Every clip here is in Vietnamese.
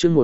chương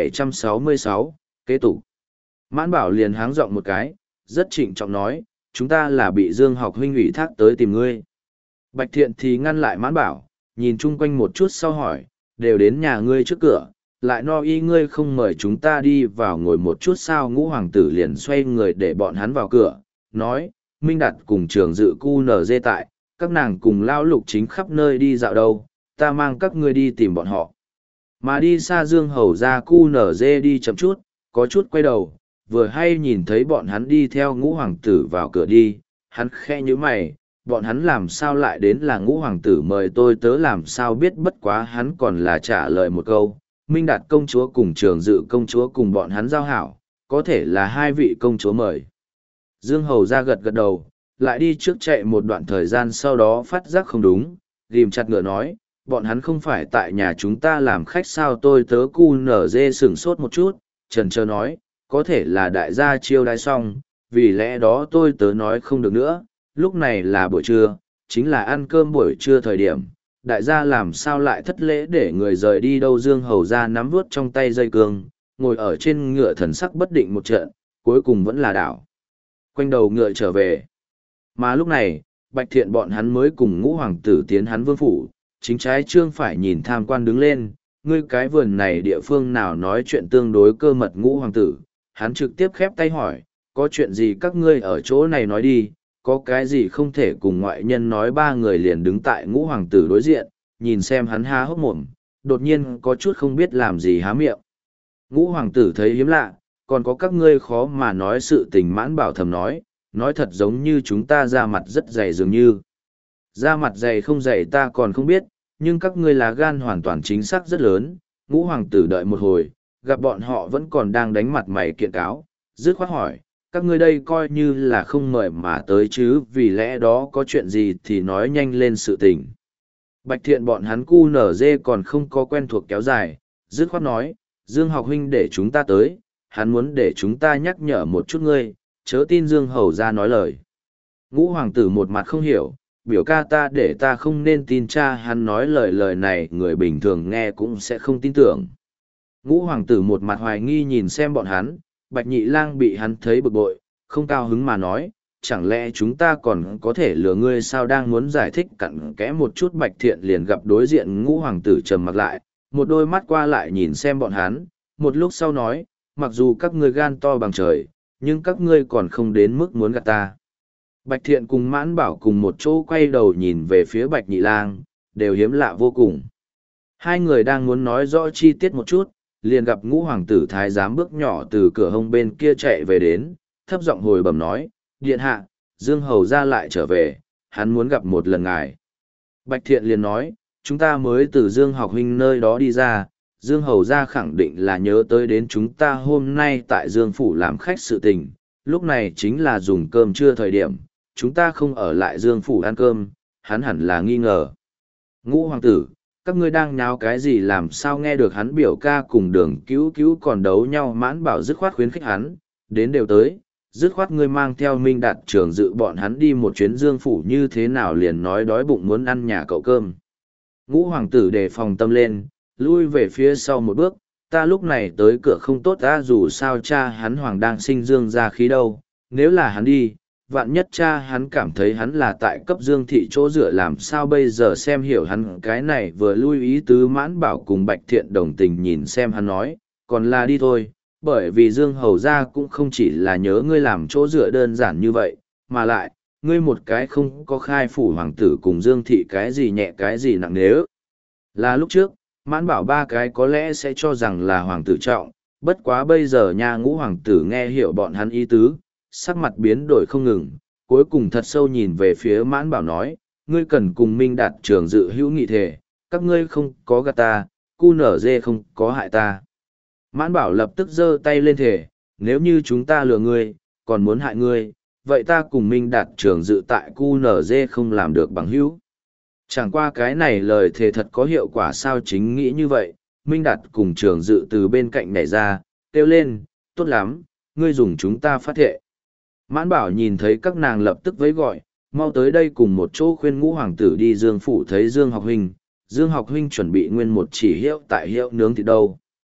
1766, kế tục. Mãn Bảo liền háng giọng một cái, rất trịnh trọng nói, chúng ta là bị Dương Học huynh ủy thác tới tìm ngươi. Bạch Thiện thì ngăn lại Mãn Bảo, nhìn chung quanh một chút sau hỏi, đều đến nhà ngươi trước cửa, lại no y ngươi không mời chúng ta đi vào ngồi một chút sao. Ngũ hoàng tử liền xoay người để bọn hắn vào cửa, nói, Minh Đạt cùng Trường Dự cu nở dê tại, các nàng cùng lao lục chính khắp nơi đi dạo đâu, ta mang các ngươi đi tìm bọn họ. Mà đi xa Dương Hầu ra cu nở dê đi chậm chút, có chút quay đầu, vừa hay nhìn thấy bọn hắn đi theo Ngũ hoàng tử vào cửa đi, hắn khẽ nhíu mày, bọn hắn làm sao lại đến là Ngũ hoàng tử mời tôi tớ làm sao biết. Bất quá hắn còn là trả lời một câu, Minh Đạt công chúa cùng Trường Dự công chúa cùng bọn hắn giao hảo, có thể là hai vị công chúa mời. Dương Hầu ra gật gật đầu, lại đi trước chạy một đoạn thời gian sau đó phát giác không đúng, ghim chặt ngựa nói, bọn hắn không phải tại nhà chúng ta làm khách sao. Tôi tớ cu nở dê sửng sốt một chút, trần trơ nói, có thể là đại gia chiêu đãi xong, vì lẽ đó tôi tớ nói không được nữa, lúc này là buổi trưa, chính là ăn cơm buổi trưa thời điểm, đại gia làm sao lại thất lễ để người rời đi đâu. Dương Hầu ra nắm vuốt trong tay dây cương, ngồi ở trên ngựa thần sắc bất định một trận, cuối cùng vẫn là đảo quanh đầu ngựa trở về. Mà lúc này, Bạch Thiện bọn hắn mới cùng Ngũ hoàng tử tiến hắn vương phủ, chính trái trương phải nhìn tham quan đứng lên, ngươi cái vườn này địa phương nào nói chuyện tương đối cơ mật. Ngũ hoàng tử, hắn trực tiếp khép tay hỏi, có chuyện gì các ngươi ở chỗ này nói đi, có cái gì không thể cùng ngoại nhân nói. Ba người liền đứng tại Ngũ hoàng tử đối diện, nhìn xem hắn há hốc mồm, đột nhiên có chút không biết làm gì há miệng. Ngũ hoàng tử thấy hiếm lạ, còn có các ngươi khó mà nói sự tình. Mãn Bảo thầm nói thật giống như chúng ta da mặt rất dày dường như. Da mặt dày không dày ta còn không biết, nhưng các ngươi lá gan hoàn toàn chính xác rất lớn. Ngũ hoàng tử đợi một hồi, gặp bọn họ vẫn còn đang đánh mặt mày kiện cáo, dứt khoát hỏi, các ngươi đây coi như là không mời mà tới chứ, vì lẽ đó có chuyện gì thì nói nhanh lên sự tình. Bạch Thiện bọn hắn cu nở dê còn không có quen thuộc kéo dài, dứt khoát nói, Dương Học huynh để chúng ta tới, hắn muốn để chúng ta nhắc nhở một chút ngươi, chớ tin Dương Hầu ra nói lời. Ngũ hoàng tử một mặt không hiểu, biểu ca ta để ta không nên tin cha hắn nói lời này người bình thường nghe cũng sẽ không tin tưởng. Ngũ hoàng tử một mặt hoài nghi nhìn xem bọn hắn, Bạch Nhị Lang bị hắn thấy bực bội, không cao hứng mà nói, chẳng lẽ chúng ta còn có thể lừa ngươi sao. Đang muốn giải thích cặn kẽ một chút, Bạch Thiện liền gặp đối diện Ngũ hoàng tử trầm mặc lại, một đôi mắt qua lại nhìn xem bọn hắn, một lúc sau nói, mặc dù các ngươi gan to bằng trời, nhưng các ngươi còn không đến mức muốn gạt ta. Bạch Thiện cùng Mãn Bảo cùng một chỗ quay đầu nhìn về phía Bạch Nhị Lang, đều hiếm lạ vô cùng. Hai người đang muốn nói rõ chi tiết một chút, liền gặp Ngũ hoàng tử thái giám bước nhỏ từ cửa hông bên kia chạy về đến, thấp giọng hồi bẩm nói, điện hạ, Dương Hầu ra lại trở về, hắn muốn gặp một lần ngài. Bạch Thiện liền nói, chúng ta mới từ Dương Học huynh nơi đó đi ra, Dương Hầu ra khẳng định là nhớ tới đến chúng ta hôm nay tại Dương Phủ làm khách sự tình, lúc này chính là dùng cơm trưa thời điểm, chúng ta không ở lại Dương Phủ ăn cơm, hắn hẳn là nghi ngờ. Ngũ hoàng tử, các ngươi đang nháo cái gì làm sao nghe được hắn biểu ca cùng Đường Cứu Cứu còn đấu nhau. Mãn Bảo dứt khoát khuyến khích hắn, đến đều tới, dứt khoát ngươi mang theo Minh Đạt Trường Dự bọn hắn đi một chuyến Dương Phủ như thế nào, liền nói đói bụng muốn ăn nhà cậu cơm. Ngũ hoàng tử đề phòng tâm lên, lui về phía sau một bước, ta lúc này tới cửa không tốt ta, dù sao cha hắn hoàng đang sinh Dương ra khí đâu, nếu là hắn đi, vạn nhất cha hắn cảm thấy hắn là tại cấp Dương thị chỗ dựa làm sao bây giờ. Xem hiểu hắn cái này vừa lui ý tứ, Mãn Bảo cùng Bạch Thiện đồng tình nhìn xem hắn nói, còn là đi thôi, bởi vì Dương Hầu ra cũng không chỉ là nhớ ngươi làm chỗ dựa đơn giản như vậy, mà lại, ngươi một cái không có khai phủ hoàng tử cùng Dương thị cái gì nhẹ cái gì nặng nếu. Là lúc trước, Mãn Bảo ba cái có lẽ sẽ cho rằng là hoàng tử trọng, bất quá bây giờ nha. Ngũ hoàng tử nghe hiểu bọn hắn ý tứ, sắc mặt biến đổi không ngừng, cuối cùng thật sâu nhìn về phía Mãn Bảo nói, ngươi cần cùng Minh Đạt Trường Dự hữu nghị thể, các ngươi không có gạt ta, cu nở dê không có hại ta. Mãn Bảo lập tức giơ tay lên thể, nếu như chúng ta lừa ngươi, còn muốn hại ngươi, vậy ta cùng Minh Đạt Trường Dự tại cu nở dê không làm được bằng hữu. Chẳng qua cái này lời thề thật có hiệu quả sao? Chính nghĩ như vậy, Minh Đạt cùng Trường Dự từ bên cạnh nhảy ra, kêu lên, tốt lắm, ngươi dùng chúng ta phát thệ. Mãn Bảo nhìn thấy các nàng lập tức vẫy gọi, mau tới đây cùng một chỗ khuyên Ngũ hoàng tử đi Dương Phủ thấy Dương Học huynh. Dương Học huynh chuẩn bị nguyên một chỉ hiệu tại hiệu nướng thịt đâu.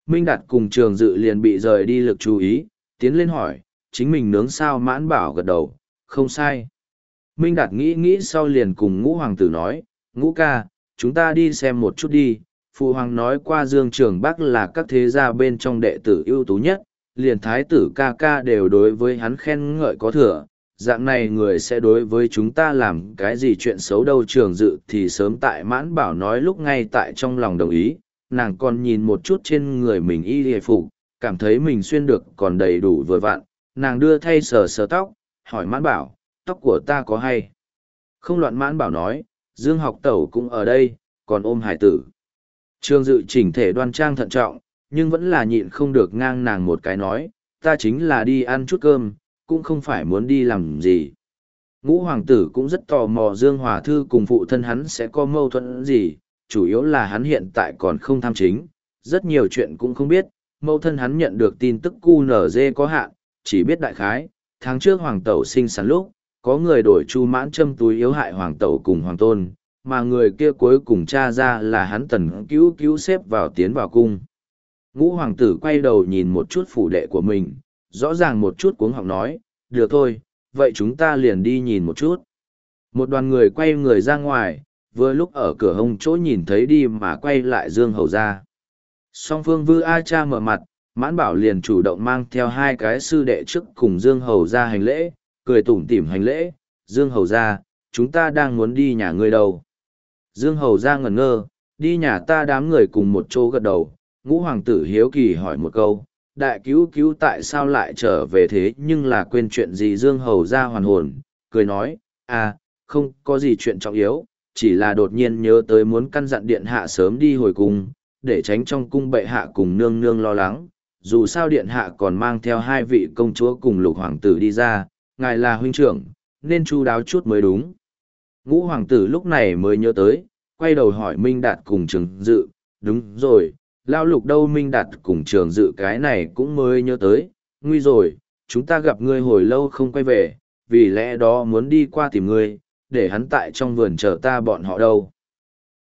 Minh Đạt cùng Trường Dự liền bị rời đi lực chú ý, tiến lên hỏi, chính mình nướng sao? Mãn Bảo gật đầu, không sai. Minh Đạt nghĩ nghĩ sau liền cùng Ngũ Hoàng tử nói, Ngũ ca, chúng ta đi xem một chút đi. Phụ hoàng nói qua Dương Trường Bắc là các thế gia bên trong đệ tử ưu tú nhất, liền thái tử ca ca đều đối với hắn khen ngợi có thừa. Dạng này người sẽ đối với chúng ta làm cái gì chuyện xấu đâu. Trường Dự thì sớm tại Mãn Bảo nói lúc ngay tại trong lòng đồng ý, nàng còn nhìn một chút trên người mình y hề phục, cảm thấy mình xuyên được còn đầy đủ vừa vặn, nàng đưa thay sờ sờ tóc, hỏi Mãn Bảo, tóc của ta có hay không? Loạn. Mãn Bảo nói, Dương Học Tẩu cũng ở đây, còn ôm hải tử. Trường Dự chỉnh thể đoan trang thận trọng, nhưng vẫn là nhịn không được ngang nàng một cái nói, ta chính là đi ăn chút cơm, cũng không phải muốn đi làm gì. Ngũ Hoàng tử cũng rất tò mò Dương Hòa Thư cùng phụ thân hắn sẽ có mâu thuẫn gì, chủ yếu là hắn hiện tại còn không tham chính, rất nhiều chuyện cũng không biết. Mâu thân hắn nhận được tin tức QNZ có hạn, chỉ biết đại khái, tháng trước Hoàng Tẩu sinh sản lúc, có người đổi Chu Mãn châm túi yếu hại Hoàng Tẩu cùng Hoàng Tôn, mà người kia cuối cùng tra ra là hắn Tần Cứu Cứu xếp vào tiến vào cung. Ngũ Hoàng tử quay đầu nhìn một chút phủ đệ của mình, rõ ràng một chút cuống họng nói, được thôi, vậy chúng ta liền đi nhìn một chút. Một đoàn người quay người ra ngoài, vừa lúc ở cửa hông chỗ nhìn thấy đi mà quay lại Dương Hầu ra. Song phương Vư A Cha mở mặt, Mãn Bảo liền chủ động mang theo hai cái sư đệ trước cùng Dương Hầu ra hành lễ, cười tủm tỉm hành lễ, Dương Hầu ra, chúng ta đang muốn đi nhà ngươi đâu. Dương Hầu ra ngẩn ngơ, đi nhà ta. Đám người cùng một chỗ gật đầu. Ngũ Hoàng tử hiếu kỳ hỏi một câu, đại cứu cứu tại sao lại trở về thế nhưng là quên chuyện gì? Dương Hầu ra hoàn hồn, cười nói, à, không có gì chuyện trọng yếu, chỉ là đột nhiên nhớ tới muốn căn dặn điện hạ sớm đi hồi cung, để tránh trong cung bệ hạ cùng nương nương lo lắng. Dù sao điện hạ còn mang theo hai vị công chúa cùng lục hoàng tử đi ra, ngài là huynh trưởng, nên chu đáo chút mới đúng. Ngũ Hoàng tử lúc này mới nhớ tới, quay đầu hỏi Minh Đạt cùng Trường Dự, đúng rồi, Lao Lục đâu? Minh Đạt cùng Trường Dự cái này cũng mới nhớ tới, nguy rồi, chúng ta gặp ngươi hồi lâu không quay về, vì lẽ đó muốn đi qua tìm ngươi, để hắn tại trong vườn chờ ta bọn họ đâu.